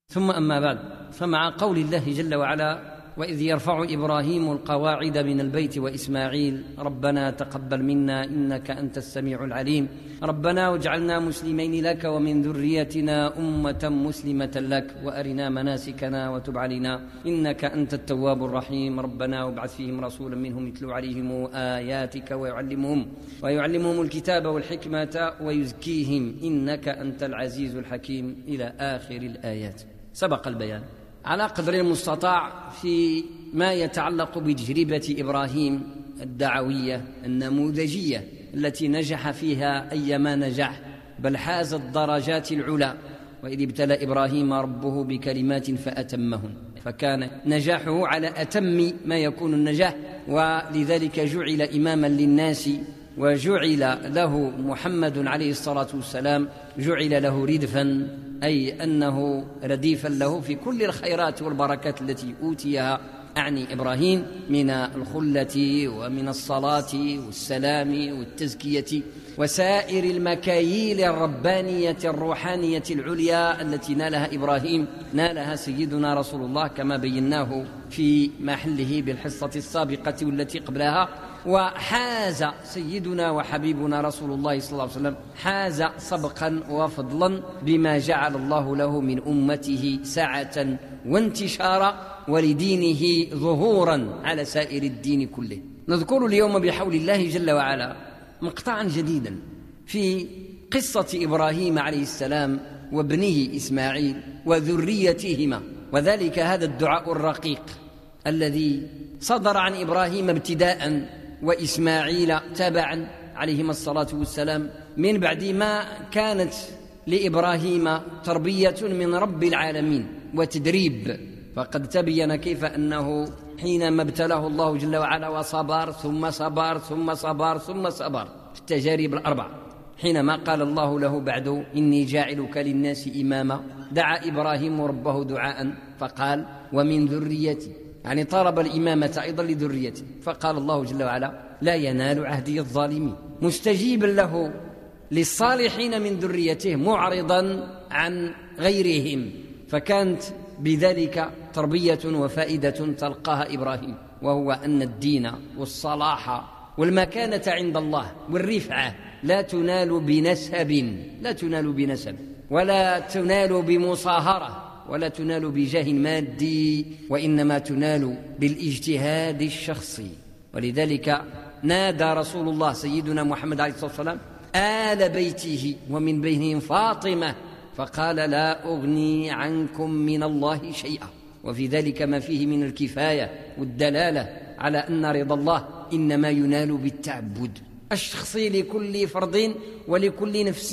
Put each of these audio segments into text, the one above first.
ثم أما بعد، فمع قول الله جل وعلا: وإذ يرفع إبراهيم القواعد من البيت وإسماعيل ربنا تقبل منا إنك أنت السميع العليم ربنا واجعلنا مسلمين لك ومن ذريتنا أمة مسلمة لك وأرنا مناسكنا وتب علينا إنك أنت التواب الرحيم ربنا وابعث فيهم رسولا منهم يتلو عليهم آياتك ويعلمهم الكتاب والحكمة ويزكيهم إنك أنت العزيز الحكيم إلى آخر الآيات. سبق البيان على قدر المستطاع في ما يتعلق بتجربة إبراهيم الدعوية النموذجية التي نجح فيها أيما نجح، بل حاز الدرجات العلى. وإذ ابتلى إبراهيم ربه بكلمات فأتمهن، فكان نجاحه على أتم ما يكون النجاح، ولذلك جعل إماما للناس، وجعل له محمد عليه الصلاة والسلام جعل له ردفا، أي أنه رديفا له في كل الخيرات والبركات التي أوتيها أعني إبراهيم من الخلة ومن الصلاة والسلام والتزكية وسائر المكاييل الربانية الروحانية العليا التي نالها إبراهيم نالها سيدنا رسول الله كما بيناه في محله بالحصة السابقة والتي قبلها. وحاز سيدنا وحبيبنا رسول الله صلى الله عليه وسلم حاز سبقا وفضلا بما جعل الله له من أمته سعة وانتشارا ولدينه ظهورا على سائر الدين كله. نذكر اليوم بحول الله جل وعلا مقطعا جديدا في قصة إبراهيم عليه السلام وابنه إسماعيل وذريتهما، وذلك هذا الدعاء الرقيق الذي صدر عن إبراهيم ابتداء وإسماعيل تبعا عليهما الصلاة والسلام، من بعد ما كانت لإبراهيم تربية من رب العالمين وتدريب. فقد تبين كيف أنه حينما ابتلاه الله جل وعلا وصبر ثم صبر ثم صبر ثم صبر في التجارب الأربع، حينما قال الله له بعد إني جاعلك للناس إماما، دعا إبراهيم ربه دعاء فقال ومن ذريتي، يعني طلب الإمامة أيضا لذريته، فقال الله جل وعلا لا ينال عهدي الظالمين، مستجيبا له للصالحين من ذريته معرضا عن غيرهم. فكانت بذلك تربية وفائدة تلقاها إبراهيم، وهو أن الدين والصلاح والمكانة عند الله والرفعة لا تنال بنسب ولا تنال بمصاهرة ولا تنال بجاه مادي، وإنما تنال بالاجتهاد الشخصي. ولذلك نادى رسول الله سيدنا محمد عليه الصلاة والسلام آل بيته ومن بينهم فاطمة فقال لا أغني عنكم من الله شيئا، وفي ذلك ما فيه من الكفاية والدلالة على أن رضا الله إنما ينال بالتعبد الشخصي لكل فرد ولكل نفس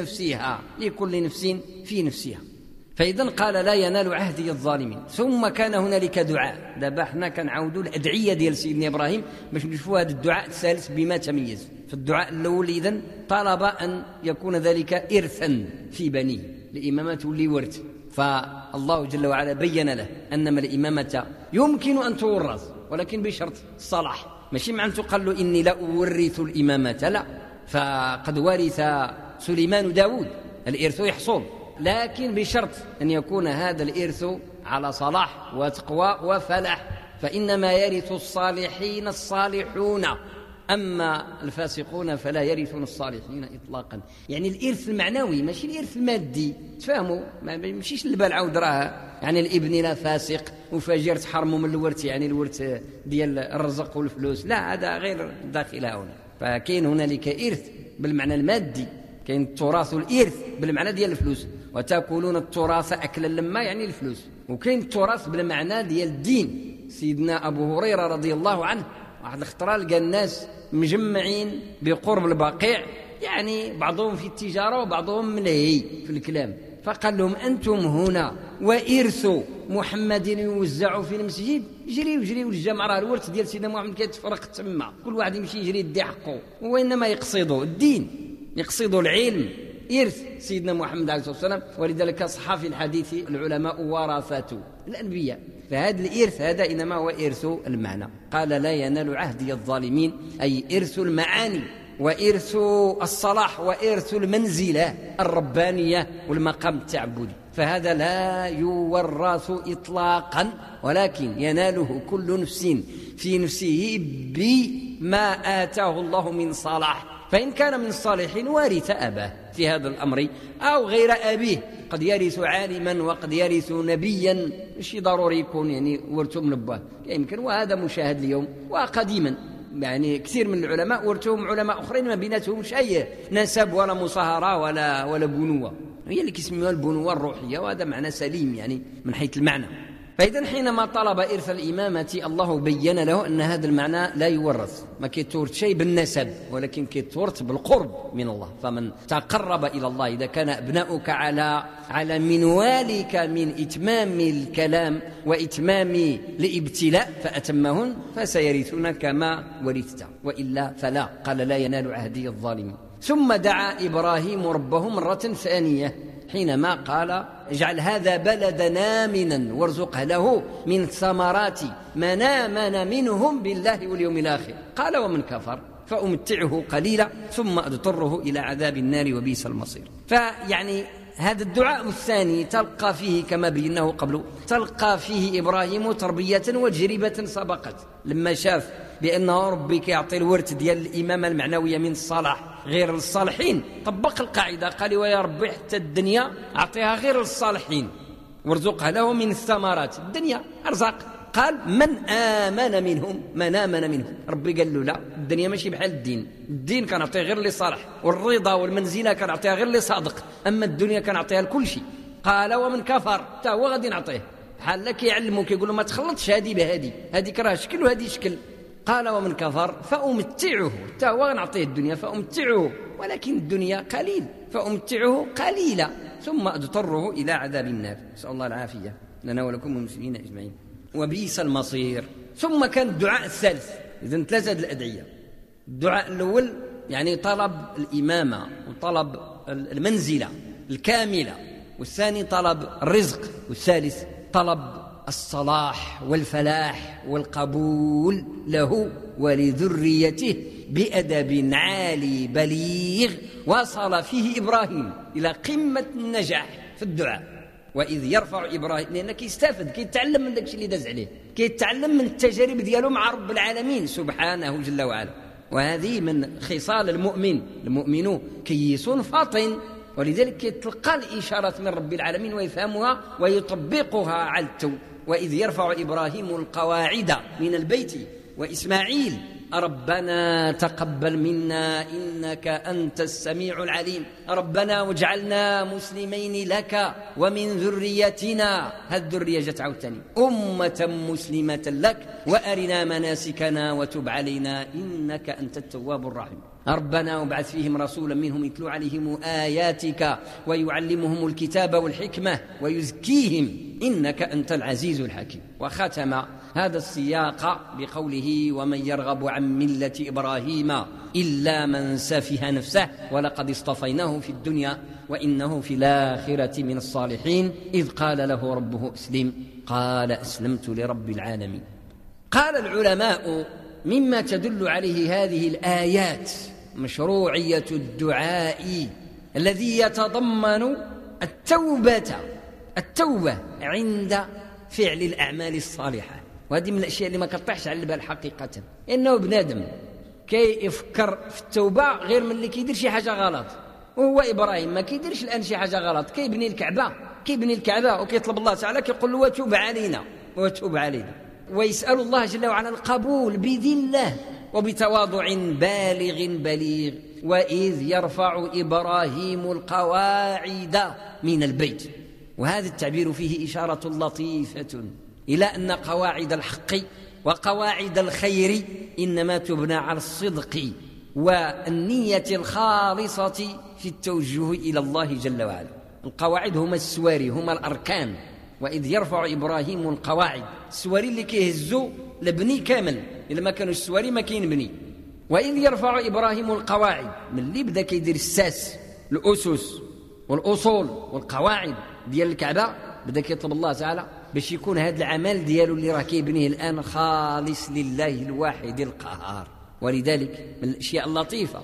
في نفسها. فإذا قال لا ينال عهدي الظالمين. ثم كان هنالك دعاء، دابا حنا كنعاودوا الأدعية ديال سيدنا إبراهيم باش نشوفوا هذا الدعاء الثالث بما تميز. في الدعاء الأول إذن طلب أن يكون ذلك إرثا في بنيه، الإمامة تولي ورث، فالله جل وعلا بين له أنما الإمامة يمكن أن تورث ولكن بشرط الصلاح، ماشي معنى تقال له إني لا أورث الإمامة، لا، فقد ورث سليمان داود الإرث يحصل، لكن بشرط أن يكون هذا الإرث على صلاح وتقوى وفلاح، فإنما يرث الصالحين الصالحون، أما الفاسقون فلا يرثون الصالحين إطلاقا. يعني الإرث المعنوي ماشي الإرث المادي، تفهموا؟ ما مشيش البال عاود راها يعني الابن لا فاسق وفاجر تحرموا من الورث، يعني الورث ديال الرزق والفلوس، لا، هذا غير داخل هنا. فكاين هنالك إرث بالمعنى المادي، كاين التراث الإرث بالمعنى ديال الفلوس، وتأكلون التراث أكلا لما يعني الفلوس، وكاين التراث بالمعنى ديال الدين. سيدنا أبو هريرة رضي الله عنه واحد الخطرة لقى الناس مجمعين بقرب البقيع، يعني بعضهم في التجارة وبعضهم ملهي في الكلام، فقال لهم أنتم هنا وإرث محمد يوزع في المسجد، جريوا للجامع، راه الورث ديال سيدنا محمد كيتفرق تما، كل واحد يمشي يجري يدي حقه، وإنما يقصدوا الدين، يقصدوا العلم، إرث سيدنا محمد عليه الصلاة والسلام. ولذلك صح في الحديث العلماء ورثة الأنبياء، فهذا الإرث هذا إنما هو إرث المعنى. قال لا ينال عهدي الظالمين، أي إرث المعاني وإرث الصلاح وإرث المنزلة الربانية والمقام التعبدي، فهذا لا يورث إطلاقا، ولكن يناله كل نفس في نفسه بما آتاه الله من صلاح. فإن كان من الصالحين ورث أباه في هذا الأمر أو غير أبيه، قد يرث عالما وقد يرث نبيا، مش ضروري يكون يعني ورثه من أباه، يمكن، وهذا مشاهد اليوم وقديما. يعني كثير من العلماء ورثهم علماء آخرين ما بيناتهمش أي نسب ولا مصاهرة ولا بنوة، هي اللي كيسميوها البنوة الروحية، وهذا معنى سليم يعني من حيث المعنى. فإذا حينما طلب إرث الإمامة الله بين له أن هذا المعنى لا يورث، ما كيتورث شيء بالنسب، ولكن كيتورث بالقرب من الله. فمن تقرب إلى الله، إذا كان أبناؤك على منوالك من إتمام الكلام وإتمام الابتلاء فأتمهن فسيرثون كما ورثت، وإلا فلا. قال لا ينال عهدي الظالمين. ثم دعا إبراهيم ربه مرة ثانية حينما قال اجعل هذا بلدنا آمنا وارزق له من ثمرات من آمن منهم بالله واليوم الآخر. قال ومن كفر فأمتعه قليلا ثم أضطره إلى عذاب النار وبئس المصير. فيعني هذا الدعاء الثاني تلقى فيه كما بيناه قبل، تلقى فيه إبراهيم تربية وتجربة سبقت، لما شاف بأنه ربي كيعطي الورث ديال الإمامة المعنوية من الصلاح غير الصالحين، طبق القاعدة، قال ويا ربي حتى الدنيا أعطيها غير الصالحين وارزقها له من الثمرات، الدنيا أرزاق. قال من آمن منهم، ربي قال له لا، الدنيا ماشي بحال الدين كان أعطيه غير لصالح، والرضا والمنزلة كان أعطيها غير لصادق، أما الدنيا كان أعطيها لكل شيء. قال ومن كفر تا هو غادي نعطيه، بحال لك يعلموك يقولوا ما تخلطش هذه بهذه، هذه كراه شكل وهذه شكل. قال ومن كفر فأمتعه، تا هو نعطيه الدنيا فأمتعه، ولكن الدنيا قليل، فأمتعه قليلا ثم أضطره إلى عذاب النار، نسأل الله العافية لنا ولكم والمسلمين أجمعين، وبئس المصير. ثم كان الدعاء الثالث، إذن ثلاثة الأدعية. الدعاء الأول يعني طلب الإمامة وطلب المنزلة الكاملة، والثاني طلب الرزق، والثالث طلب الصلاح والفلاح والقبول له ولذريته بأدب عالي بليغ وصل فيه إبراهيم إلى قمة النجاح في الدعاء. وإذ يرفع إبراهيم، لأنه كيستافد، كيتعلم من داكشي اللي داز عليه، كيتعلم من التجارب ديالو مع رب العالمين سبحانه جل وعلا. وهذه من خصال المؤمن كيس فاطن، ولذلك يتلقى الإشارات من رب العالمين ويفهمها ويطبقها على التو. وإذ يرفع إبراهيم القواعد من البيت وإسماعيل ربنا تقبل منا إنك أنت السميع العليم، ربنا واجعلنا مسلمين لك ومن ذريتنا، هالذرية جت عاوتاني، أمة مسلمة لك وأرنا مناسكنا وتب علينا إنك أنت التواب الرحيم، ربنا وابعث فيهم رسولا منهم يتلو عليهم آياتك ويعلمهم الكتاب والحكمة ويزكيهم إنك أنت العزيز الحكيم. وختم هذا السياق بقوله ومن يرغب عن ملة إبراهيم إلا من سفه نفسه ولقد اصطفيناه في الدنيا وإنه في الآخرة من الصالحين إذ قال له ربه أسلم قال أسلمت لرب العالمين. قال العلماء مما تدل عليه هذه الآيات مشروعية الدعاء الذي يتضمن التوبة عند فعل الأعمال الصالحة، وهذه من الأشياء اللي ما كطيحش على البال حقيقة، إنه بنادم كي يفكر في التوبة غير من اللي كيدير شي حاجة غلط. وهو إبراهيم ما كيديرش الآن شي حاجة غلط، كيبني الكعبة وكيطلب الله تعالى كيقول له وتوب علينا ويسأل الله جل وعلا القبول بذلة وبتواضع بليغ. وإذ يرفع إبراهيم القواعد من البيت، وهذا التعبير فيه إشارة لطيفة إلى أن قواعد الحق وقواعد الخير إنما تبنى على الصدق والنية الخالصة في التوجه إلى الله جل وعلا. القواعد هما السواري، هما الأركان. وإذ يرفع إبراهيم القواعد، السواري اللي كيهزوا لبني كامل، إلا ما كانوا السواري ما كاين بني. وإذ يرفع إبراهيم القواعد، من اللي بدأ كيدير الساس الأسس والأصول والقواعد ديال الكعبة، بدأ كيطلب الله تعالى باش يكون هذا العمل ديالو اللي راه كيبنيه الآن خالص لله الواحد القهار. ولذلك من الأشياء اللطيفة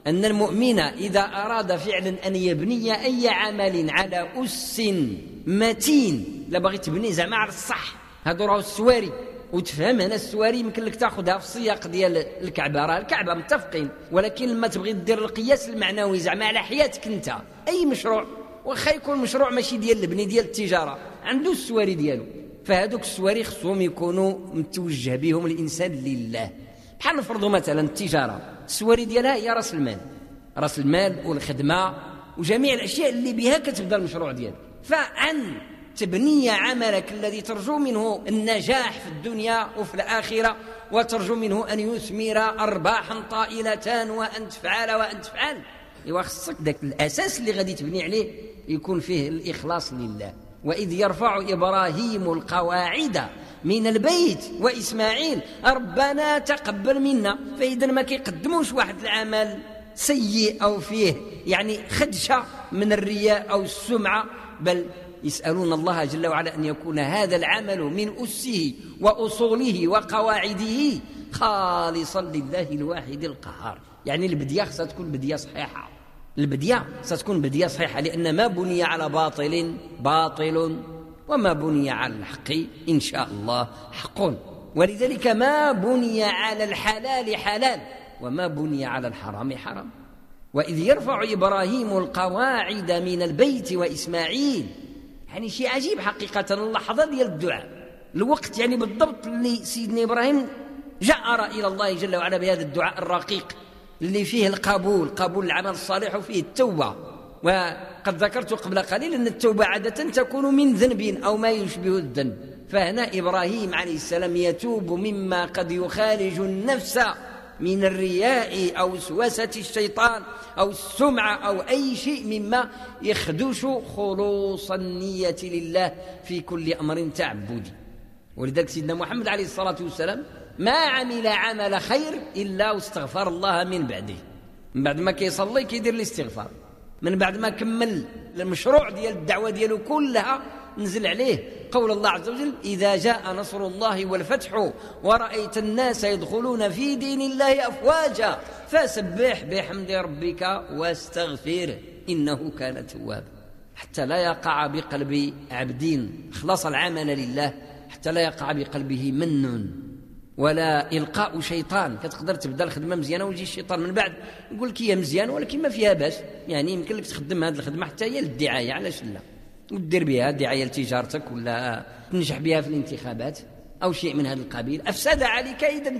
أن المؤمن إذا أراد فعلا أن يبني أي عمل على أس متين، لا بغي تبني زعما على الصح، هادو راهو السواري. وتفهم هنا السواري يمكن لك تاخذها في السياق ديال الكعبة، راه الكعبة متفقين، ولكن لما تبغي دير القياس المعنوي زعما على حياتك انت، أي مشروع واخا يكون مشروع ماشي ديال البني ديال التجارة عنده السواري ديالو، فهذوك السواري خصهم يكونوا متوجه بهم الإنسان لله. بحال نفرضوا مثلا التجارة السواري ديالها هي راس المال والخدمة وجميع الأشياء اللي بها كتبدا المشروع ديالك. فعن تبني عملك الذي ترجو منه النجاح في الدنيا وفي الآخرة، وترجو منه أن يثمر أرباحا طائلة وأن تفعل خصك ذاك الأساس اللي غادي تبني عليه يكون فيه الإخلاص لله. وإذ يرفع إبراهيم القواعد من البيت وإسماعيل ربنا تقبل منا. فإذا ما كيقدموش واحد العمل سيء أو فيه يعني خدشة من الرياء أو السمعة، بل يسألون الله جل وعلا أن يكون هذا العمل من أسه وأصوله وقواعده خالصا لله الواحد القهار. يعني البدية ستكون بدية صحيحة، لأن ما بني على باطل وما بني على الحق إن شاء الله حق. ولذلك ما بني على الحلال حلال وما بني على الحرام حرام. وإذ يرفع إبراهيم القواعد من البيت وإسماعيل، يعني شيء عجيب حقيقة اللحظة ديال الدعاء، الوقت يعني بالضبط اللي سيدنا إبراهيم جأر إلى الله جل وعلا بهذا الدعاء الرقيق اللي فيه القبول العمل الصالح وفيه التوبة. وقد ذكرت قبل قليل أن التوبة عادة تكون من ذنب أو ما يشبه الذنب، فهنا إبراهيم عليه السلام يتوب مما قد يخالج النفس من الرياء أو وسوسة الشيطان أو السمعة أو أي شيء مما يخدش خلوص النية لله في كل أمر تعبدي. ولذلك سيدنا محمد عليه الصلاة والسلام ما عمل عمل خير إلا واستغفر الله من بعده، من بعد ما كيصلي كيدير الاستغفار، من بعد ما كمل المشروع ديال الدعوة ديالو كلها نزل عليه قول الله عز وجل إذا جاء نصر الله والفتح ورأيت الناس يدخلون في دين الله أفواجا فسبح بحمد ربك واستغفره إنه كان توابا. حتى لا يقع بقلب عبد خلص العمل لله، حتى لا يقع بقلبه من ولا إلقاء شيطان. كتقدر تبدا الخدمة مزيانة ويجي الشيطان من بعد يقول لك هي مزيانة ولكن ما فيها باس، يعني يمكن لك تخدم هذه الخدمة حتى هي للدعاية، علاش لا، ودير بها دعاية لتجارتك ولا تنجح بها في الانتخابات أو شيء من هذا القبيل. أفسد عليك إذن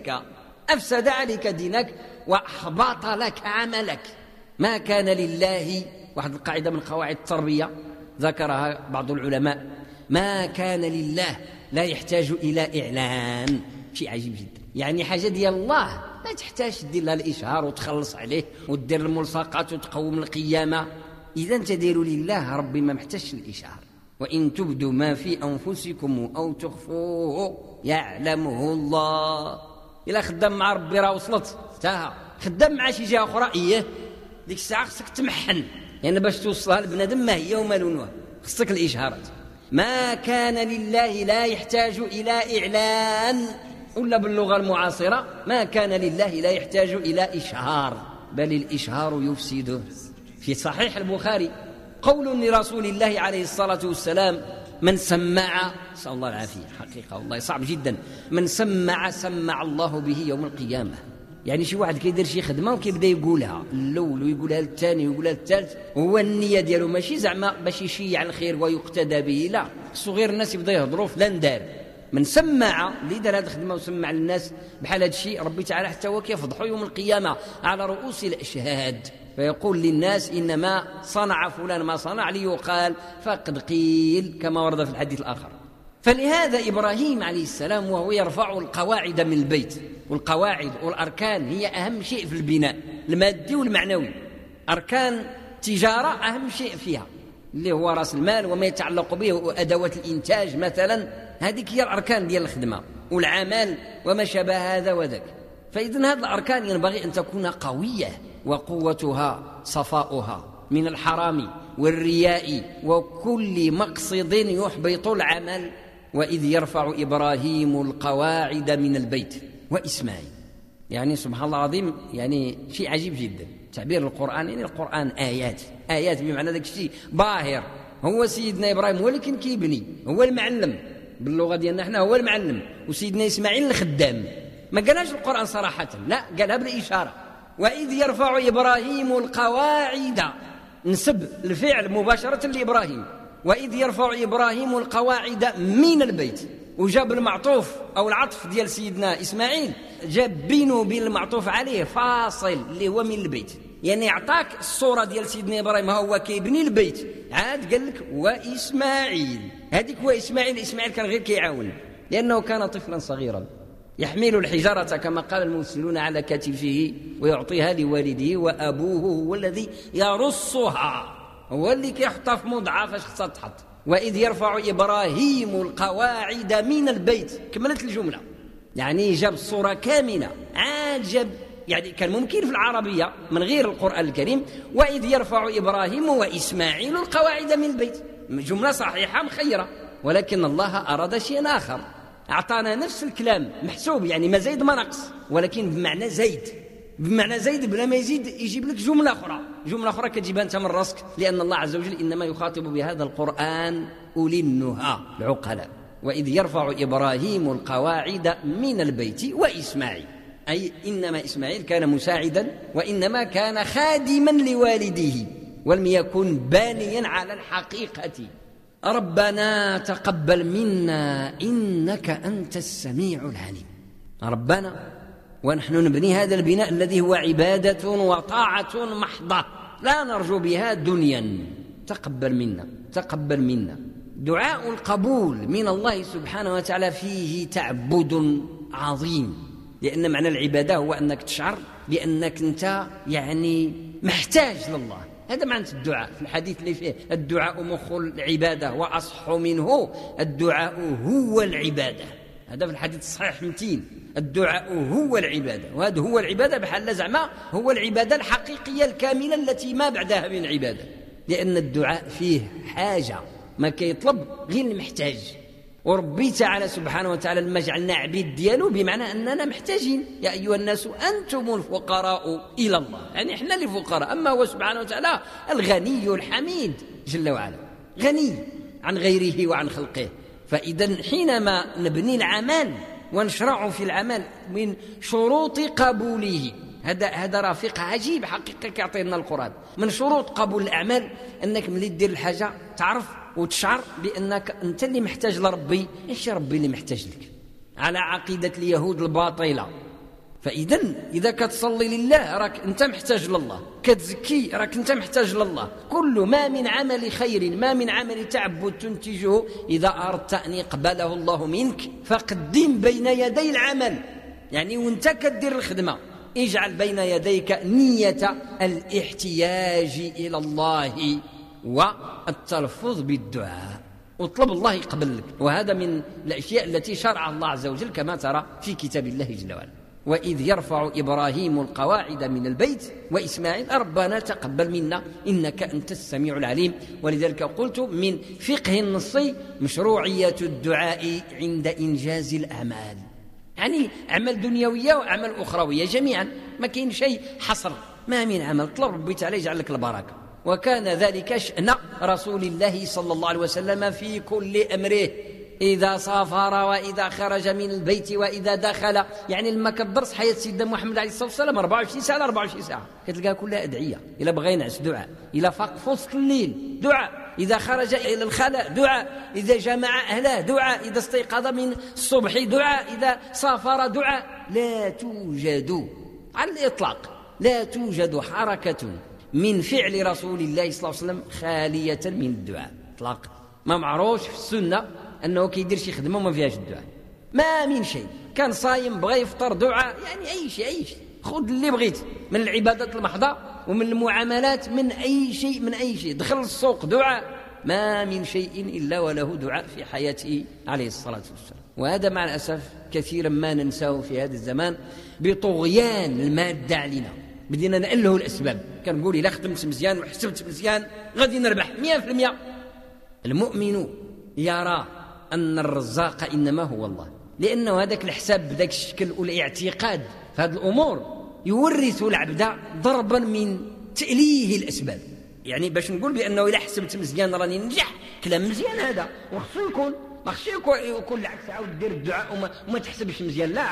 دينك وأحبط لك عملك. ما كان لله، واحد القاعدة من قواعد التربية ذكرها بعض العلماء، ما كان لله لا يحتاج إلى إعلان. شيء عجيب جدا، يعني حاجة ديال الله ما تحتاج تدير لها الإشهار وتخلص عليه وتدير الملصقات وتقوم القيامة. إذا تديروا لله ربي ما محتاجش الإشهار. وإن تبدوا ما في أنفسكم أو تخفوه يعلمه الله. إلا خدام مع ربي راه وصلت تاها، خدام مع شي جهة أخرى ديك الساعة خصك تمحن، يعني باش توصلها لبنادم ما هي وما لونها خصك الإشهارات. ما كان لله لا يحتاج إلى إعلان، ولا باللغة المعاصرة ما كان لله لا يحتاج إلى إشهار، بل الإشهار يفسده. في صحيح البخاري قول لرسول الله عليه الصلاة والسلام من سمع، نسأل الله العافية، حقيقة والله صعب جدا، من سمع الله به يوم القيامة. يعني شي واحد كيدير شي خدمة وكيبدا يقولها الأول ويقولها الثاني ويقولها الثالث، وهو النية ديالو ماشي زعما باش يشيع الخير ويقتدى به، لا، صغير الناس يبدا يهضروا فلان دار. من سمع اللي دار هذه الخدمة وسمع للناس بحال هذا الشيء، ربي تعالى حتى هو كيفضحوا يوم القيامة على رؤوس الأشهاد، فيقول للناس إنما صنع فلان ما صنع ليقال فقد قيل، كما ورد في الحديث الآخر. فلهذا إبراهيم عليه السلام وهو يرفع القواعد من البيت، والقواعد والأركان هي أهم شيء في البناء المادي والمعنوي. أركان تجارة أهم شيء فيها اللي هو رأس المال وما يتعلق به وأدوات الإنتاج مثلا، هذه هي الأركان ديال الخدمة والعمل وما شابه هذا وذاك. فإذن هذه الأركان ينبغي أن تكون قوية، وقوتها صفاؤها من الحرام والرياء وكل مقصد يحبط العمل. وإذ يرفع إبراهيم القواعد من البيت وإسماعيل، يعني سبحان الله العظيم، يعني شيء عجيب جدا. تعبير القرآن يعني القرآن آيات بمعنى ذاك الشيء باهر. هو سيدنا إبراهيم هو اللي كان كيبني، هو المعلم باللغة ديالنا احنا، هو المعلم، وسيدنا إسماعيل الخدام. ما قالهاش القرآن صراحة، لا قالها بالإشارة. وإذ يرفع إبراهيم القواعد، نسب الفعل مباشرة لإبراهيم. وإذ يرفع إبراهيم القواعد من البيت، وجاب المعطوف أو العطف ديال سيدنا إسماعيل جاب بينه وبين المعطوف عليه فاصل اللي هو من البيت، يعني أعطاك الصورة ديال سيدنا إبراهيم هو كيبني البيت، عاد قال لك وإسماعيل، هذيك هو إسماعيل كان غير كيعاون لأنه كان طفلا صغيرا يحمل الحجارة كما قال الممثلون على كتفه ويعطيها لوالده، وأبوه هو الذي يرصها، هو اللي كيحطها في موضعها فاش خصها تحط. وإذ يرفع إبراهيم القواعد من البيت، كملت الجملة، يعني جاب الصورة كاملة، عاد جاب يعني كان ممكن في العربية من غير القرآن الكريم وإذ يرفع إبراهيم وإسماعيل القواعد من البيت، جملة صحيحة مخيرة، ولكن الله أراد شيئا آخر، أعطانا نفس الكلام محسوب، يعني ما زيد ما نقص، ولكن بمعنى زيد بلا ما يزيد يجيب لك جملة أخرى كتجيبها أنت من راسك، لأن الله عز وجل إنما يخاطب بهذا القرآن أولي النهى العقلاء. وإذ يرفع إبراهيم القواعد من البيت وإسماعيل، أي إنما إسماعيل كان مساعدا وإنما كان خادما لوالده ولم يكن بانيا على الحقيقة. ربنا تقبل منا إنك أنت السميع العليم. ربنا، ونحن نبني هذا البناء الذي هو عبادة وطاعة محضة لا نرجو بها دنيا. تقبل منا. دعاء القبول من الله سبحانه وتعالى فيه تعبد عظيم، لأن معنى العبادة هو أنك تشعر بأنك أنت يعني محتاج لله. هذا معنى الدعاء في الحديث اللي فيه الدعاء مخ العبادة وأصح منه الدعاء هو العبادة. هذا في الحديث الصحيح متين، الدعاء هو العبادة، وهذا هو العبادة بحال زعما هو العبادة الحقيقية الكاملة التي ما بعدها من عبادة، لأن الدعاء فيه حاجة ما كيطلب غير المحتاج. وربي تعالى سبحانه وتعالى لما جعلنا عبيد ديالو بمعنى أننا محتاجين، يا أيها الناس أنتم الفقراء إلى الله، يعني إحنا الفقراء، أما هو سبحانه وتعالى الغني الحميد جل وعلا، غني عن غيره وعن خلقه. فإذا حينما نبني العمل ونشرع في العمل من شروط قبوله، هذا رفيق عجيب حقيقة كيعطينا القرآن. من شروط قبول الأعمال أنك ملي دير الحاجة تعرف وتشعر بأنك أنت اللي محتاج لربي، إيش ربي اللي محتاج لك، على عقيدة اليهود الباطلة. فإذا كتصلي لله راك أنت محتاج لله، كتزكي راك أنت محتاج لله. كل ما من عمل خير، ما من عمل تعبد تنتجه، إذا أردت أن يقبله الله منك فقدم بين يدي العمل، يعني وانت كدير الخدمة اجعل بين يديك نية الاحتياج إلى الله والتلفظ بالدعاء، واطلب الله يقبل لك. وهذا من الأشياء التي شرع الله عز وجل كما ترى في كتاب الله جل وعلا. وإذ يرفع إبراهيم القواعد من البيت وإسماعيل ربنا تقبل منا إنك أنت السميع العليم. ولذلك قلت من فقه النصي مشروعية الدعاء عند إنجاز الأعمال، يعني أعمال دنيوية وأعمال أخروية جميعا، ما كاين شيء حصر، ما من عمل طلب ربي تعالى يجعل لك البركة. وكان ذلك شأن رسول الله صلى الله عليه وسلم في كل أمره، إذا سافر وإذا خرج من البيت وإذا دخل، يعني لما كدرس حياة سيدنا محمد عليه الصلاة والسلام 24 ساعة 24 ساعة كتلقاها كلها أدعية. إلا بغى ينعس دعاء، إلا فاق في وسط الليل دعاء، إذا خرج إلى الخلاء دعاء، إذا جمع أهله دعاء، إذا استيقظ من الصبح دعاء، إذا سافر دعاء. لا توجد على الإطلاق لا توجد حركة من فعل رسول الله صلى الله عليه وسلم خالية من الدعاء إطلاقا. ما معروفش في السنة أنه كيدير شي خدمة وما فيهاش الدعاء، ما من شيء. كان صايم بغى يفطر دعاء، يعني أي شيء خذ اللي بغيت من العبادات المحضة ومن المعاملات، من أي شيء دخل السوق دعاء، ما من شيء إلا وله دعاء في حياته عليه الصلاة والسلام. وهذا مع الأسف كثيرا ما ننساه في هذا الزمان بطغيان المادة علينا. بدينا نأله الأسباب، كنقول إلا خدمت مزيان وحسبت مزيان غادي نربح 100%. المؤمن يرى أن الرزاق إنما هو الله، لأنه هذاك الحساب بذاك الشكل والاعتقاد في هذه الأمور يورث العبد ضربا من تأليه الأسباب. يعني باش نقول بأنه إلا حسبت مزيان راني ننجح، كلام مزيان هذا، وخصو يكون ما خصو يكون العكس، عاود دير الدعاء وما تحسبش مزيان، لا،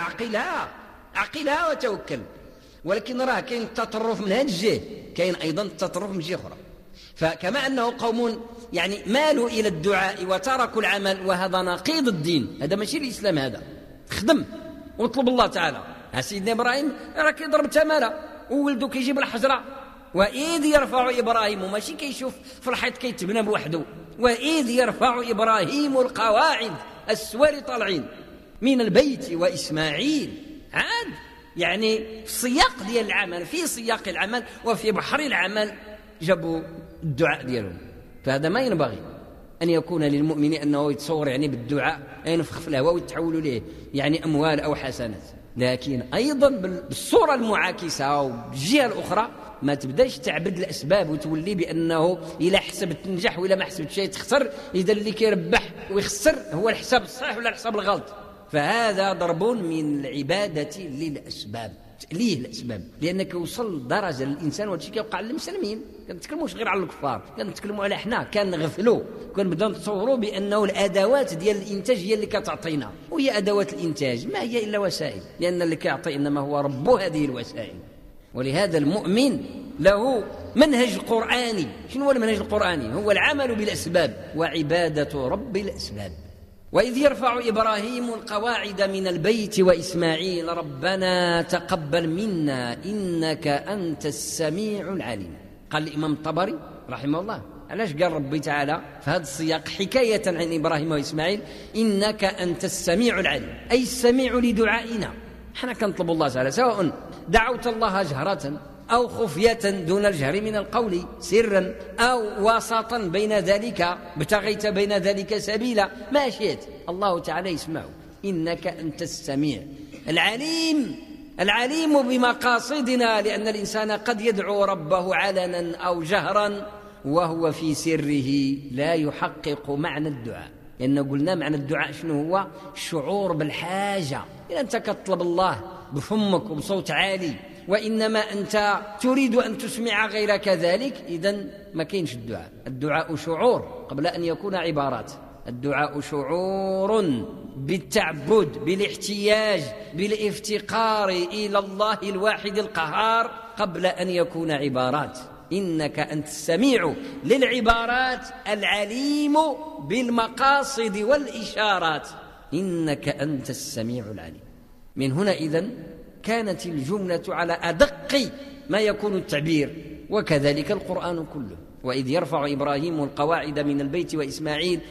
عقلها وتوكل. ولكن راه كاين التطرف من هذا الجهه، كاين أيضا التطرف من جهه أخرى. فكما أنه قوم يعني مالوا إلى الدعاء وتركوا العمل، وهذا نقيض الدين، هذا ماشي الإسلام، هذا خدم واطلب الله تعالى. سيدنا إبراهيم راه كيضرب تمارة وولده كيجيب الحجرة، وإذ يرفع إبراهيم، ماشي كيشوف في الحيط كيتبنى بوحده، وإذ يرفع إبراهيم القواعد، السوار طالعين من البيت وإسماعيل. عاد يعني في سياق ديال العمل، في سياق العمل وفي بحر العمل جابوا الدعاء ديالهم. فهذا ما ينبغي أن يكون للمؤمن أنه يتصور يعني بالدعاء ينفخ في الهواء ويتحول له يعني أموال أو حسنات، لكن أيضا بالصورة المعاكسة وبالجهة الأخرى ما تبداش تعبد الأسباب وتولي بأنه إلا حسبت تنجح وإلا ما حسبت شيء تخسر، إذا اللي كيربح ويخسر هو الحساب الصحيح ولا الحساب الغلط. فهذا ضرب من العبادة للأسباب، تأليه الأسباب، لأنك وصل درجة للإنسان، وهادشي كيوقع للمسلمين. كنتكلموش غير على الكفار، كنتكلموا على حنا، كنغفلوا، كنبداو نتصوروا بأنه الأدوات ديال الإنتاج هي اللي كتعطينا، وهي أدوات الإنتاج ما هي إلا وسائل، لأن اللي كيعطي إنما هو رب هذه الوسائل. ولهذا المؤمن له منهج قرآني. شنو هو المنهج القرآني؟ هو العمل بالأسباب وعبادة رب الأسباب. وإذ يرفع إبراهيم القواعد من البيت وإسماعيل ربنا تقبل منا إنك أنت السميع العليم. قال الإمام الطبري رحمه الله، علاش قال ربي تعالى في هذا السياق حكاية عن إبراهيم وإسماعيل إنك أنت السميع العليم، أي السميع لدعائنا. حنا كنطلب الله تعالى، سواء دعوت الله جهرة أو خفية دون الجهر من القول سرا، أو وسطا بين ذلك، ابتغيت بين ذلك سبيلا، ما شئت، الله تعالى يسمع. إنك أنت السميع العليم، العليم بمقاصدنا، لأن الإنسان قد يدعو ربه علنا أو جهرا وهو في سره لا يحقق معنى الدعاء. لأن قلنا معنى الدعاء شنو هو؟ الشعور بالحاجة. إذا أنت كتطلب الله بفمك وبصوت عالي، وإنما أنت تريد أن تسمع غيرك ذلك، إذن ما كاينش الدعاء. الدعاء شعور قبل أن يكون عبارات. الدعاء شعور بالتعبد، بالاحتياج، بالافتقار إلى الله الواحد القهار قبل أن يكون عبارات. إنك أنت السميع للعبارات العليم بالمقاصد والإشارات، إنك أنت السميع العليم. من هنا إذن كانت الجملة على أدق ما يكون التعبير، وكذلك القرآن كله. وإذ يرفع إبراهيم القواعد من البيت وإسماعيل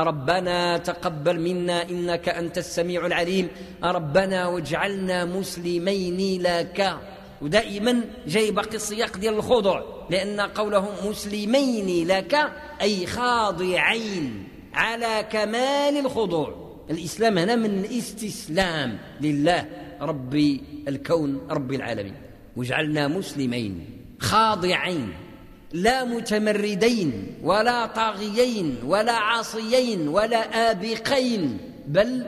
ربنا تقبل منا إنك أنت السميع العليم ربنا واجعلنا مسلمين لك. ودائما جاي باقي السياق ديال الخضوع، لأن قولهم مسلمين لك أي خاضعين على كمال الخضوع. الإسلام هنا من الاستسلام لله رب الكون رب العالمين. واجعلنا مسلمين خاضعين، لا متمردين ولا طاغيين ولا عاصيين ولا آبقين، بل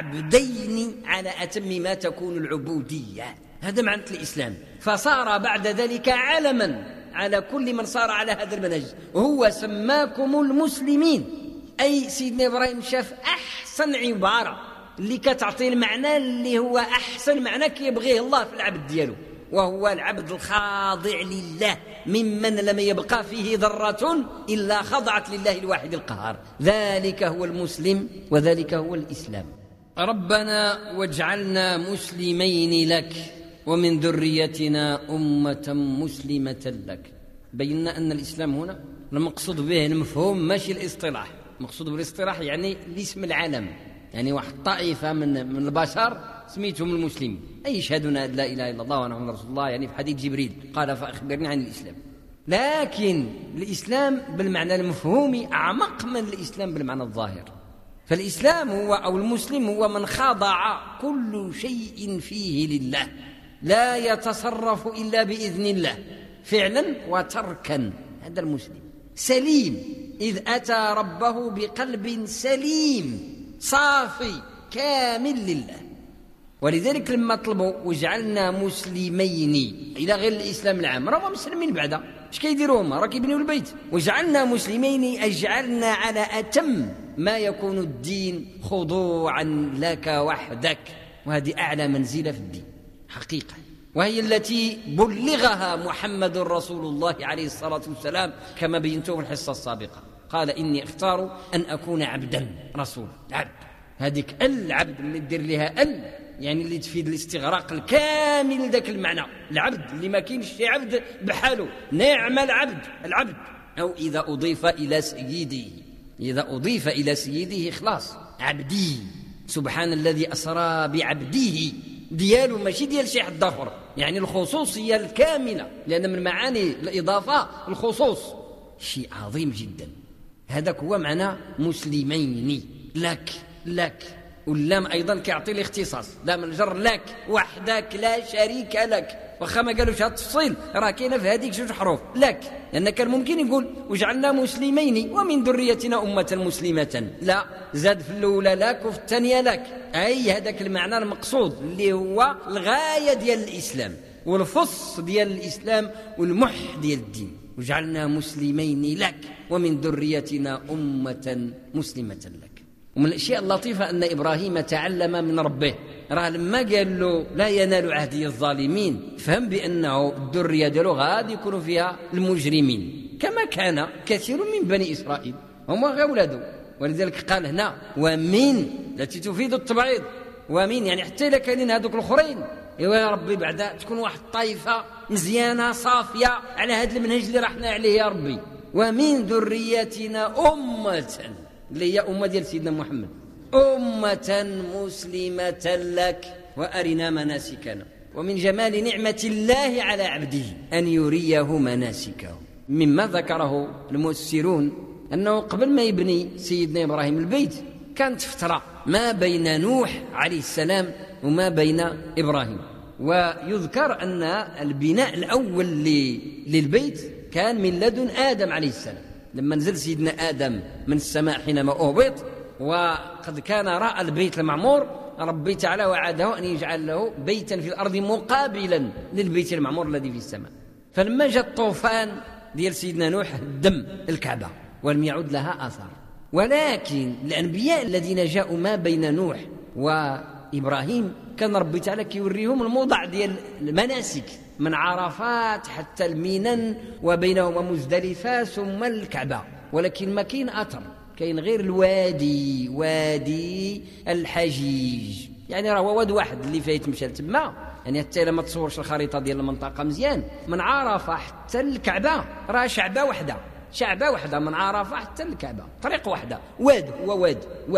عبدين على أتم ما تكون العبودية. هذا معنى الإسلام. فصار بعد ذلك علما على كل من صار على هذا المنهج، وهو سماكم المسلمين. أي سيدنا إبراهيم شاف أحسن عبارة اللي كتعطي المعنى اللي هو أحسن معنى كيبغيه الله في العبد دياله، وهو العبد الخاضع لله، ممن لم يبقى فيه ذرة إلا خضعت لله الواحد القهار. ذلك هو المسلم وذلك هو الإسلام. ربنا واجعلنا مسلمين لك ومن ذريتنا أمة مسلمة لك. بينا أن الإسلام هنا المقصود به المفهوم ماشي الاصطلاح. المقصود بالاصطلاح يعني الاسم العالم، يعني واحد طائفة من البشر سميتهم المسلمين، أي يشهدون أن لا إله إلا الله وأن محمد رسول الله، يعني في حديث جبريل قال فأخبرني عن الإسلام. لكن الإسلام بالمعنى المفهومي أعمق من الإسلام بالمعنى الظاهر. فالإسلام هو أو المسلم هو من خضع كل شيء فيه لله، لا يتصرف إلا بإذن الله فعلا وتركا. هذا المسلم سليم، إذ أتى ربه بقلب سليم صافي كامل لله. ولذلك لما طلبوا وجعلنا مسلمين إلى غير الإسلام العام، راهم مسلمين بعدا، اش كيديروا هما؟ راه كيبنيو البيت. وجعلنا مسلمين أجعلنا على أتم ما يكون الدين خضوعا لك وحدك، وهذه أعلى منزلة في الدين حقيقة، وهي التي بلغها محمد رسول الله عليه الصلاة والسلام كما بينته في الحصة السابقة. قال إني اختار أن أكون عبدا رسول. عبد، هذيك العبد اللي دير لها يعني اللي تفيد الاستغراق الكامل ذاك المعنى. العبد اللي ما كاينش شي عبد بحاله، نعم العبد. أو إذا أضيف إلى سيده، إذا أضيف إلى سيده خلاص عبدي. سبحان الذي أسرى بعبده ديالو ماشي ديال شي حد آخر، يعني الخصوصية الكاملة، لأن من معاني الإضافة الخصوص، شيء عظيم جدا. هذاك هو معنى مسلمين لك. واللام أيضا كيعطي الاختصاص، لام الجر لك وحدك لا شريك لك. واخا ما قالوش هذا التفصيل راه كاينه في هذيك جوج حروف لك، لأن كان ممكن يقول وجعلنا مسلمين ومن ذريتنا أمة مسلمة، لا، زاد في الأولى لك وفي الثانية لك، أي هذاك المعنى المقصود اللي هو الغاية ديال الإسلام والفص ديال الإسلام والمح ديال الدين. وجعلنا مسلمين لك ومن ذريتنا أمة مسلمة لك. ومن الأشياء اللطيفة أن إبراهيم تعلم من ربه، راه لما قال له لا ينال عهدي الظالمين فهم بأنه الذرية ديالو غادي يكونوا فيها المجرمين، كما كان كثير من بني إسرائيل هم غير أولاده. ولذلك قال هنا ومن التي تفيد التبعيض، ومن يعني حتى إذا كانين هذوك الآخرين إيوا يا ربي بعدا تكون واحد الطائفة مزيانة صافية على هذا المنهج اللي رحنا عليه يا ربي. ومن ذريتنا أمة، اللي هي أمة ديال سيدنا محمد، أمة مسلمة لك وأرنا مناسكنا. ومن جمال نعمة الله على عبده أن يريه مناسكه. مما ذكره المفسرون أنه قبل ما يبني سيدنا إبراهيم البيت كانت فترة ما بين نوح عليه السلام وما بين إبراهيم، ويذكر أن البناء الأول للبيت كان من لدن آدم عليه السلام، لما نزل سيدنا آدم من السماء حينما أهبط، وقد كان رأى البيت المعمور، ربي تعالى وعده أن يجعل له بيتا في الأرض مقابلا للبيت المعمور الذي في السماء. فلما جاء الطوفان ديال سيدنا نوح هدم الكعبة ولم يعد لها آثار. ولكن الأنبياء الذين جاءوا ما بين نوح وإبراهيم كان ربي تعالى كيوريهم الموضع ديال المناسك من عرفات حتى المنن وبينهما مزدلفة ثم الكعبة، ولكن ما كاين أثر، كاين غير الوادي، وادي الحجيج، يعني راه واد واحد اللي فيه تمشى تما، يعني حتى لما تصورش الخريطة ديال المنطقة مزيان من عرفة حتى الكعبة راه شعبة واحدة من عرفة حتى الكعبة، طريق واحدة، واد هو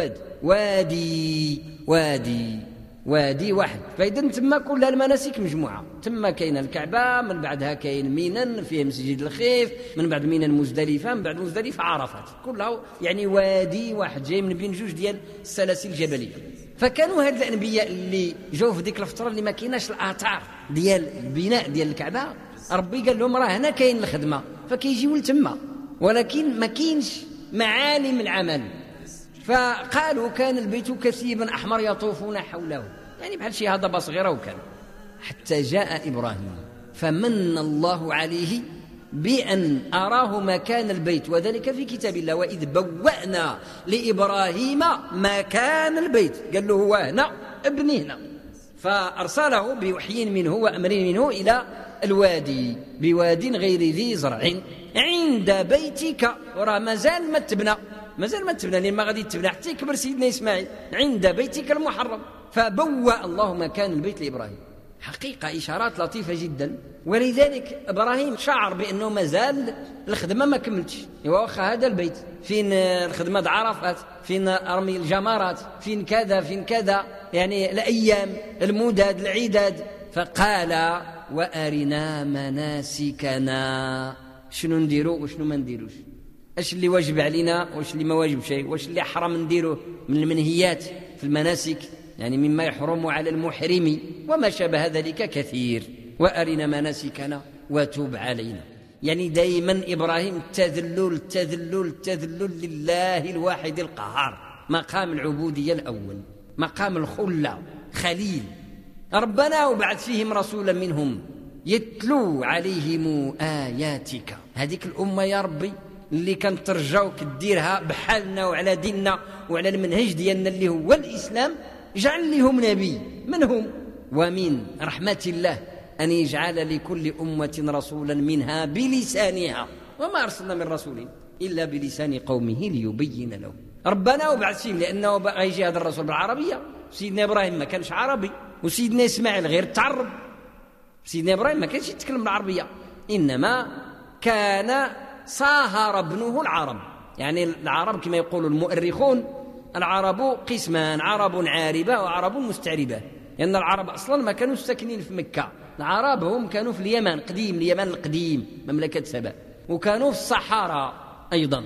وادي واحد. فإذا تما كلها المناسك مجموعة، تما كاين الكعبة، من بعدها كاين منن فيه مسجد الخيف، من بعد منن مزدلفة، من بعد مزدلفة عرفات، كلها يعني وادي واحد جاي من بين جوج ديال السلاسل الجبلية. فكانوا هاد الأنبياء اللي جاوا في ديك الفترة اللي ما كايناش الآثار ديال البناء ديال الكعبة، ربي قال لهم راه هنا كاين الخدمة، فكيجيو لتما، ولكن ما كاينش معالم العمل. فقالوا كان البيت كثيبا أحمر يطوفون حوله، يعني بحال شي هضبة صغيرة وكان، حتى جاء إبراهيم فمن الله عليه بأن أراه مكان البيت، وذلك في كتاب الله، وإذ بوأنا لإبراهيم مكان البيت، قال له هو هنا ابني هنا، فأرسله بوحي منه وأمر منه إلى الوادي بواد غير ذي زرع عند بيتك، وراه مازال ما تبنى لأن ما غادي تبنى حتى يكبر سيدنا إسماعيل، عند بيتك المحرم. فبوأ الله مكان البيت لإبراهيم، حقيقة إشارات لطيفة جدا. ولذلك إبراهيم شعر بأنه مازال الخدمة ما كملتش، واخا هذا البيت فين الخدمة عرفات، فين أرمي الجمرات، فين كذا، يعني الأيام المدد العداد. فقال وأرنا مناسكنا، شنو نديرو وشنو ما نديروش، اش اللي واجب علينا واش اللي ما واجب شيء، واش اللي حرام نديروه من المنهيات في المناسك، يعني مما يحرم على المحرم وما شابه ذلك كثير. وأرنا مناسكنا وتوب علينا، يعني دائما إبراهيم تذلل لله الواحد القهار، مقام العبودية الأول، مقام الخلة، خليل، ربنا وبعث فيهم رسولا منهم يتلو عليهم آياتك. هذيك الأمة يا ربي اللي كانت ترجاوك ديرها بحالنا وعلى ديننا وعلى المنهج ديالنا اللي هو الإسلام، جعل لهم نبي منهم. ومن رحمة الله أن يجعل لكل أمة رسولا منها بلسانها، وما أرسلنا من رسول إلا بلسان قومه ليبين لهم. ربنا وبعث فيهم، لأنه بقى يجي هذا الرسول بالعربية. سيدنا إبراهيم ما كانش عربي، وسيدنا إسماعيل غير تعرب. سيدنا إبراهيم ما كانش يتكلم بالعربية، إنما كان صاهر ابنه العرب. يعني العرب كما يقول المؤرخون العرب قسمان، عرب عاربة وعرب مستعربة. لأن العرب أصلا ما كانوا ساكنين في مكة، العرب هم كانوا في اليمن قديم، اليمن القديم مملكة سبأ، وكانوا في الصحراء أيضا.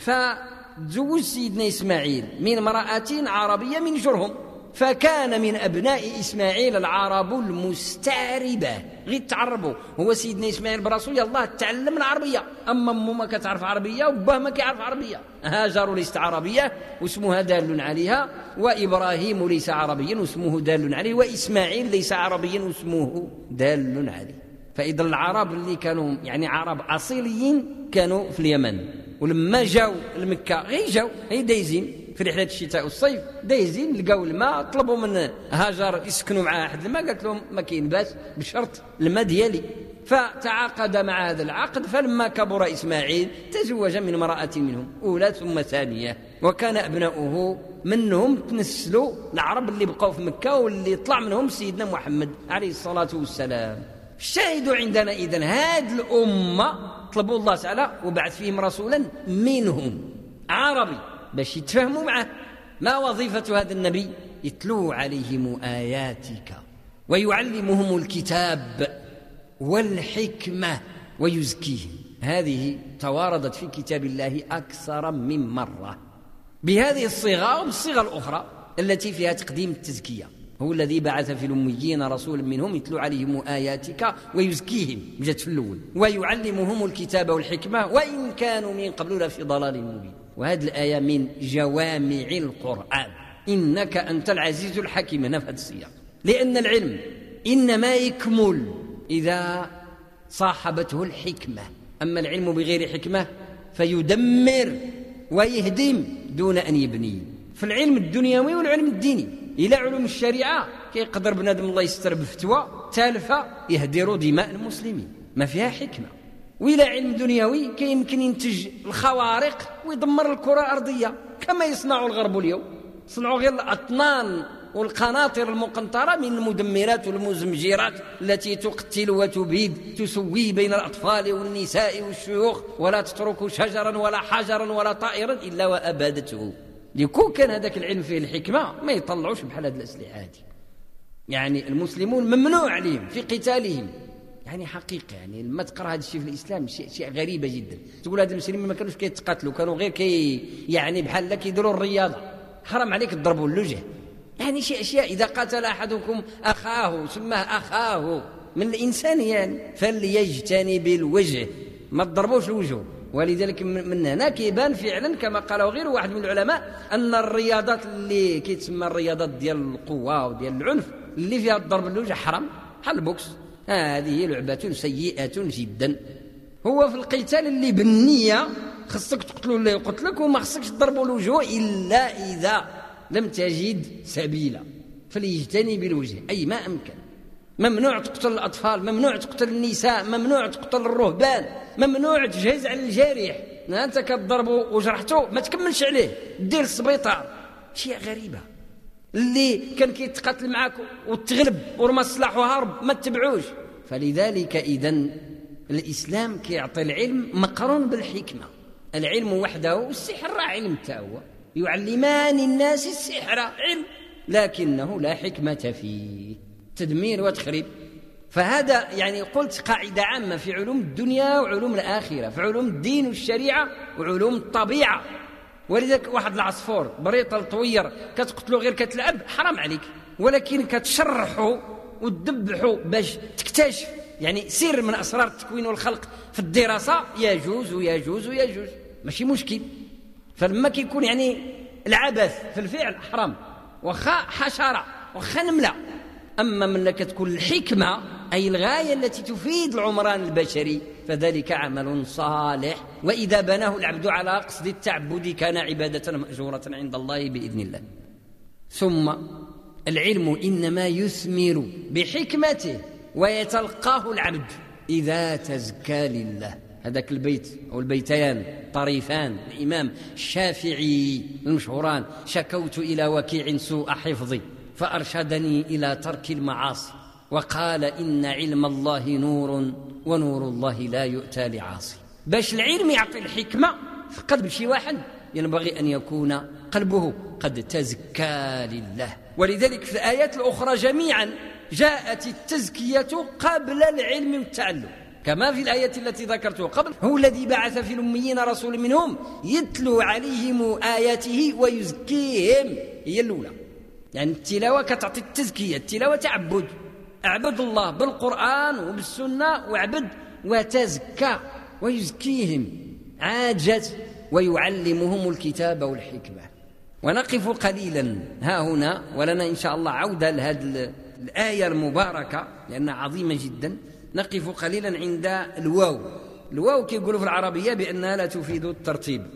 فتزوج سيدنا إسماعيل من امرأة عربية من جرهم، فكان من أبناء إسماعيل العرب المستعربة، غير تعربوا. هو سيدنا إسماعيل برسول الله تعلم العربية، أما أمه ما كتعرف عربية وباه ما كيعرف عربية. هاجر ليست عربية واسمها دال عليها، وإبراهيم ليس عربيا واسمه دال عليه، وإسماعيل ليس عربيا واسمه دال عليه. فإذا العرب اللي كانوا يعني عرب أصيليين كانوا في اليمن، ولما جاوا لمكة غير جاوا هي دايزين في رحلة الشتاء والصيف، دايزين لقاو الماء، طلبوا من هاجر يسكنوا مع أحد الماء، قالت لهم ما كاين باس بشرط الماء ديالي. فتعاقد مع هذا العقد. فلما كبر إسماعيل تزوج من امرأة منهم، أولى ثم ثانية، وكان أبناؤه منهم تنسلوا العرب اللي بقوا في مكة واللي طلع منهم سيدنا محمد عليه الصلاة والسلام. الشاهد عندنا إذن هذه الأمة طلبوا الله تعالى وبعث فيهم رسولا منهم عربي باش يتفاهموا معه. ما وظيفة هذا النبي؟ يتلو عليهم آياتك ويعلمهم الكتاب والحكمة ويزكيهم. هذه تواردت في كتاب الله أكثر من مرة بهذه الصيغة وبالصيغة الأخرى التي فيها تقديم التزكية. هو الذي بعث في الأميين رسولا منهم يتلو عليهم آياتك ويزكيهم، جت في الأول، ويعلمهم الكتاب والحكمة وإن كانوا من قبل لفي ضلال مبين. وهذه الآية من جوامع القرآن، إنك أنت العزيز الحكيم، هنا في هذا السياق، لأن العلم إنما يكمل إذا صاحبته الحكمة. أما العلم بغير حكمة فيدمر ويهدم دون أن يبني. في العلم الدنيوي والعلم الديني إلى علوم الشريعة كيقدر بنادم الله يستر بفتوى تالفة يهدر دماء المسلمين، ما فيها حكمة. وإلى علم دنيوي كيمكن ينتج الخوارق ويدمر الكرة الأرضية كما يصنع الغرب اليوم. صنعوا غير الأطنان والقناطر المقنطرة من المدمرات والمزمجرات التي تقتل وتبيد، تسوي بين الأطفال والنساء والشيوخ، ولا تترك شجرا ولا حجرا ولا طائرا إلا وأبادته. لكون كان هذاك العلم فيه الحكمة ما يطلعوش بحال هذه الأسلحة هذه. يعني المسلمون ممنوع عليهم في قتالهم، يعني حقيقة. يعني لما تقرأ هذا الشيء في الإسلام شيء غريبة جدا. تقول هذا المسلمين ما كانوش كيتقاتلوا، كانوا غير يعني بحال كيديروا الرياضة. حرام عليك تضربوا الوجه. يعني شيء أشياء إذا قاتل أحدكم أخاه سماه أخاه من الإنسان، يعني فليجتنب الوجه، ما تضربوش الوجه. ولذلك من هنا كيبان فعلا كما قالوا غير واحد من العلماء أن الرياضات اللي كيتسمى الرياضات ديال القوة وديال العنف اللي فيها الضرب الوجه حرام، بحال البوكس، هذه لعبة سيئة جدا. هو في القتال اللي بالنية خصك تقتلوا اللي يقتلك، وما خصكش تضربوا الوجه إلا إذا لم تجد سبيلا، فليجتنب بالوجه أي ما أمكن. ممنوع تقتل الأطفال، ممنوع تقتل النساء، ممنوع تقتل الرهبان، ممنوع تجهز على الجارح. أنت كتضربه وجرحته ما تكملش عليه، دير السبيطار. شيء غريبة. اللي كان كيتقاتل معاك وتغلب ورمى السلاح وهرب ما تتبعوش. فلذلك إذن الإسلام كيعطي العلم مقرون بالحكمة. العلم وحده والسحر راه علم تاهو، يعلمان الناس السحر علم لكنه لا حكمة فيه، تدمير وتخريب. فهذا يعني قلت قاعدة عامة في علوم الدنيا وعلوم الآخرة، في علوم الدين والشريعة وعلوم الطبيعة. ولذلك واحد العصفور بريطة الطوير كتقتلو غير كتلعب حرام عليك، ولكن كتشرحه وتدبحه باش تكتشف يعني سر من أسرار التكوين والخلق في الدراسة يجوز ويجوز ويجوز، ماشي مشكل. فلما كيكون يعني العبث في الفعل حرام، وخا حشرة وخا نملة أما من تكون الحكمة أي الغاية التي تفيد العمران البشري فذلك عمل صالح، وإذا بناه العبد على قصد التعبد كان عبادة مأجورة عند الله بإذن الله. ثم العلم إنما يثمر بحكمته ويتلقاه العبد إذا تزكى لله. هذاك البيت أو البيتان طريفان الإمام الشافعي المشهوران: شكوت إلى وكيع سوء حفظي فأرشدني إلى ترك المعاصي وقال إن علم الله نور ونور الله لا يؤتى لعاصي. باش العلم يعطي الحكمة في قلب شي واحد ينبغي أن يكون قلبه قد تزكى لله. ولذلك في الآيات الأخرى جميعا جاءت التزكية قبل العلم والتعلم، كما في الآية التي ذكرتها قبل: هو الذي بعث في الأميين رسول منهم يتلو عليهم آياته ويزكيهم. هي الأولى، يعني التلاوة كتعطي التزكية. التلاوة تعبد، اعبد الله بالقرآن وبالسنة واعبد وتزكى ويزكيهم عاجت ويعلمهم الكتاب والحكمة. ونقف قليلا ها هنا، ولنا إن شاء الله عودة لهذه الآية المباركة لأنها عظيمة جدا. نقف قليلا عند الواو. الواو كيقولوا في العربية بأنها لا تفيد الترتيب.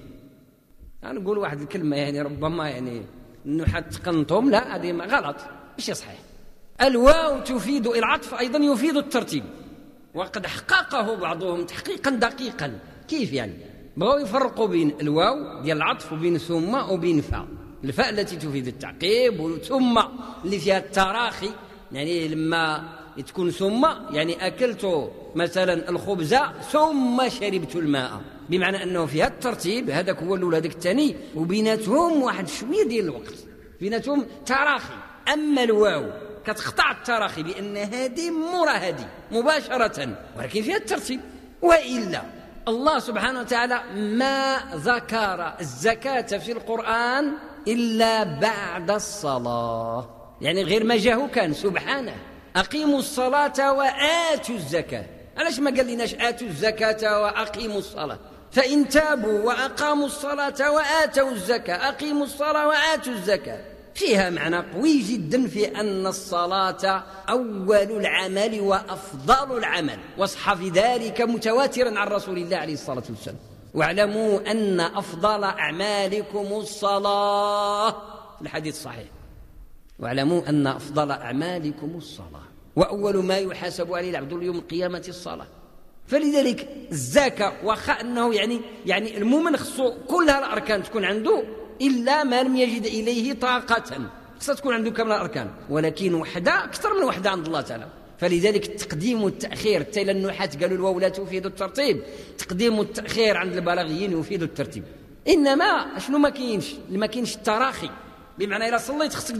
أنا نقول واحد الكلمة يعني ربما يعني النحاة تقنطهم، لا هذه غلط، مش صحيح. الواو تفيد العطف، أيضا يفيد الترتيب، وقد حققه بعضهم تحقيقا دقيقا. كيف يعني؟ بغاو يفرقوا بين الواو ديال العطف وبين ثم وبين فاء. الفاء التي تفيد التعقيب، وثم اللي فيها التراخي، يعني لما تكون ثم يعني أكلت مثلا الخبز ثم شربت الماء، بمعنى أنه فيها الترتيب، هذاك هو الأول هذاك الثاني، وبيناتهم واحد شوية ديال الوقت، بيناتهم تراخي. أما الواو كتقطع التراخي بأن هذه مرة هذه مباشرة، ولكن فيها الترتيب. وإلا الله سبحانه وتعالى ما ذكر الزكاة في القرآن إلا بعد الصلاة، يعني غير ما جاءه كان سبحانه أقيموا الصلاة وآتوا الزكاة. علاش ما قال لناش آتوا الزكاة وأقيموا الصلاة؟ فإن تابوا وأقاموا الصلاة وآتوا الزكاة أقيموا الصلاة وآتوا الزكاة. فيها معنى قوي جدا في أن الصلاة أول العمل وأفضل العمل، وصح في ذلك متواترا عن رسول الله عليه الصلاة والسلام: واعلموا أن أفضل أعمالكم الصلاة، الحديث صحيح. واعلموا أن أفضل أعمالكم الصلاة، وأول ما يحاسب عليه العبد يوم القيامة الصلاة. فلذلك الزكاة واخا أنه يعني المؤمن خصو كل هالأركان تكون عنده، إلا ما لم يجد إليه طاقة، خصها تكون عنده كامل الأركان، ولكن وحدة أكثر من وحدة عند الله تعالى. فلذلك التقديم والتأخير، حتى النحاة قالوا الواو لا تفيد الترتيب، تقديم والتأخير عند البلاغيين يفيد الترتيب. إنما شنو ما كاينش التراخي، بمعنى إلا صليت خصك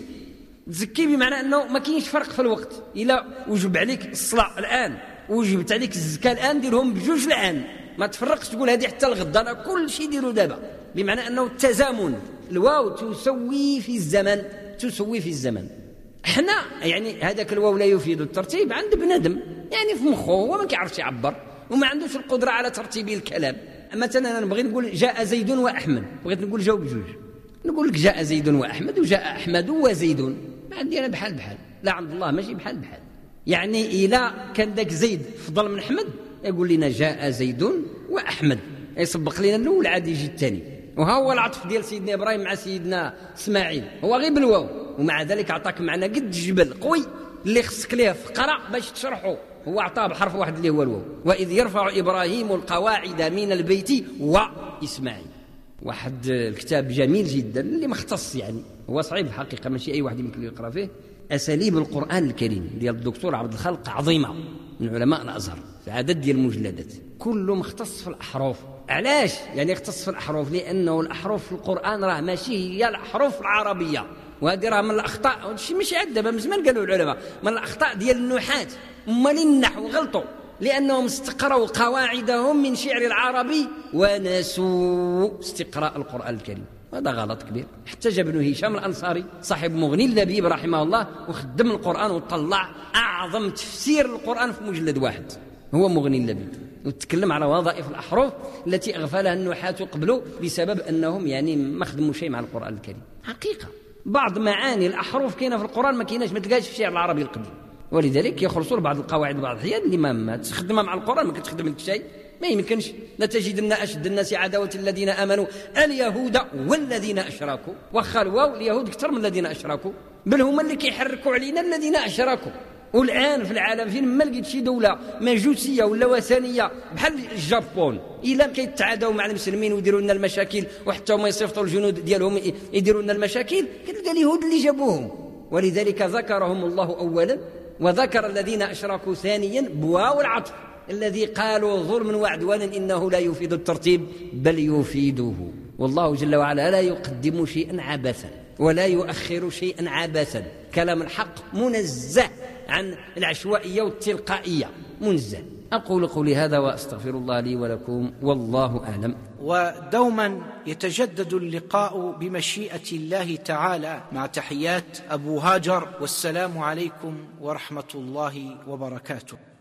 تزكي بمعنى أنه ما كاينش فرق في الوقت. إلا وجب عليك الصلاة الآن وجبت عليك الزكاة الآن، ديرهم بجوج الآن، ما تفرقش تقول هذه حتى الغد، أنا كل شيء ديروا دابا، بمعنى أنه التزامن. الواو تسوي في الزمن. احنا يعني هذاك الواو لا يفيد الترتيب عند بنادم، يعني في مخه هو ما كيعرفش يعبر وما عندوش القدرة على ترتيب الكلام. مثلا أنا نبغي نقول جاء زيد وأحمد، بغيت نقول جاوب بجوج، نقول لك جاء زيد وأحمد وجاء أحمد وزيد، ما عندي أنا بحال لا عند الله ماشي بحال. يعني إلا كان ذاك زيد فضل من أحمد يقول لنا جاء زيد وأحمد، يسبق لنا الأول عاد يجي الثاني. وها هو العطف ديال سيدنا إبراهيم مع سيدنا إسماعيل هو غير بالواو، ومع ذلك أعطاك معنى قد الجبل قوي اللي خصك ليه فقرة باش تشرحه، هو أعطاه بحرف واحد اللي هو الواو. وإذ يرفع إبراهيم القواعد من البيت وإسماعيل. واحد الكتاب جميل جدا اللي مختص، يعني هو صعيب الحقيقة ماشي أي واحد يمكن يقرأ فيه. أساليب القرآن الكريم ديال الدكتور عبد الخالق عظيمة من علماء الأزهر، في عدد ديال المجلدات، كله مختص في الأحرف. علاش يعني يختص في الأحرف؟ لأنه الأحرف في القرآن راه ماشي هي الأحرف العربية، وهذه راه من الأخطاء، هادشي ماشي عاد دابا، من زمان قالوا العلماء من الأخطاء ديال النحاة. أمال النحو غلطوا لأنهم استقروا قواعدهم من شعر العربي ونسوا استقراء القرآن الكريم. هذا غلط كبير. احتج ابن هشام الأنصاري صاحب مغني اللبيب رحمه الله وخدم القرآن وطلع أعظم تفسير القرآن في مجلد واحد، هو مغني اللبيب، وتكلم على وظائف الأحرف التي أغفلها النحاة قبله بسبب أنهم يعني ما خدموا شيء مع القرآن الكريم. حقيقة بعض معاني الأحرف كاينة في القرآن ما كايناش، ما تلقاش في الشعر العربي القديم، ولذلك يخلصوا بعض القواعد بعض الأحيان اللي ما تستخدمها مع القرآن ما كتخدم لك شيء، ما يمكنش. لا تجدن أشد الناس عداوة الذين آمنوا اليهود والذين أشركوا، واخا الواو اليهود أكثر من الذين أشركوا، بل هما اللي كيحركوا علينا الذين أشركوا. والآن في العالم فين ما لقيت شي دولة مجوسية ولا وثنية بحال الجابون إلا كيتعادوا مع المسلمين ويديروا لنا المشاكل، وحتى هما يصيفطوا الجنود ديالهم يديروا لنا المشاكل، كتلقى اليهود اللي جابوهم. ولذلك ذكرهم الله أولا وذكر الذين أشركوا ثانيا بواو العطف، الذي قالوا ظلم وعدوان إنه لا يفيد الترتيب بل يفيده. والله جل وعلا لا يقدم شيئا عبثا ولا يؤخر شيئا عبثا. كلام الحق منزه عن العشوائية والتلقائية، منزه. أقول قولي هذا وأستغفر الله لي ولكم، والله أعلم. ودوما يتجدد اللقاء بمشيئة الله تعالى، مع تحيات أبو هاجر، والسلام عليكم ورحمة الله وبركاته.